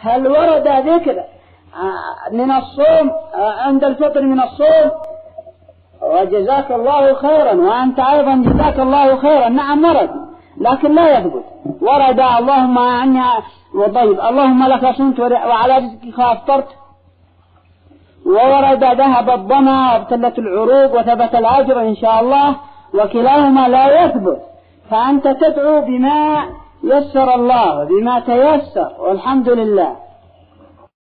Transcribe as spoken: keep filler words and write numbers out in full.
هل ورد ذكر من الصوم عند الفطر من الصوم؟ وجزاك الله خيرا، وأنت أيضا جزاك الله خيرا. نعم ورد، لكن لا يثبت. ورد اللهم عني وطيب اللهم لك صمت وعلى رزقك أفطرت، وورد ذهب الظما وابتلت العروق وثبت الأجر إن شاء الله، وكلاهما لا يثبت. فأنت تدعو بما يسر الله، بما تيسر، والحمد لله.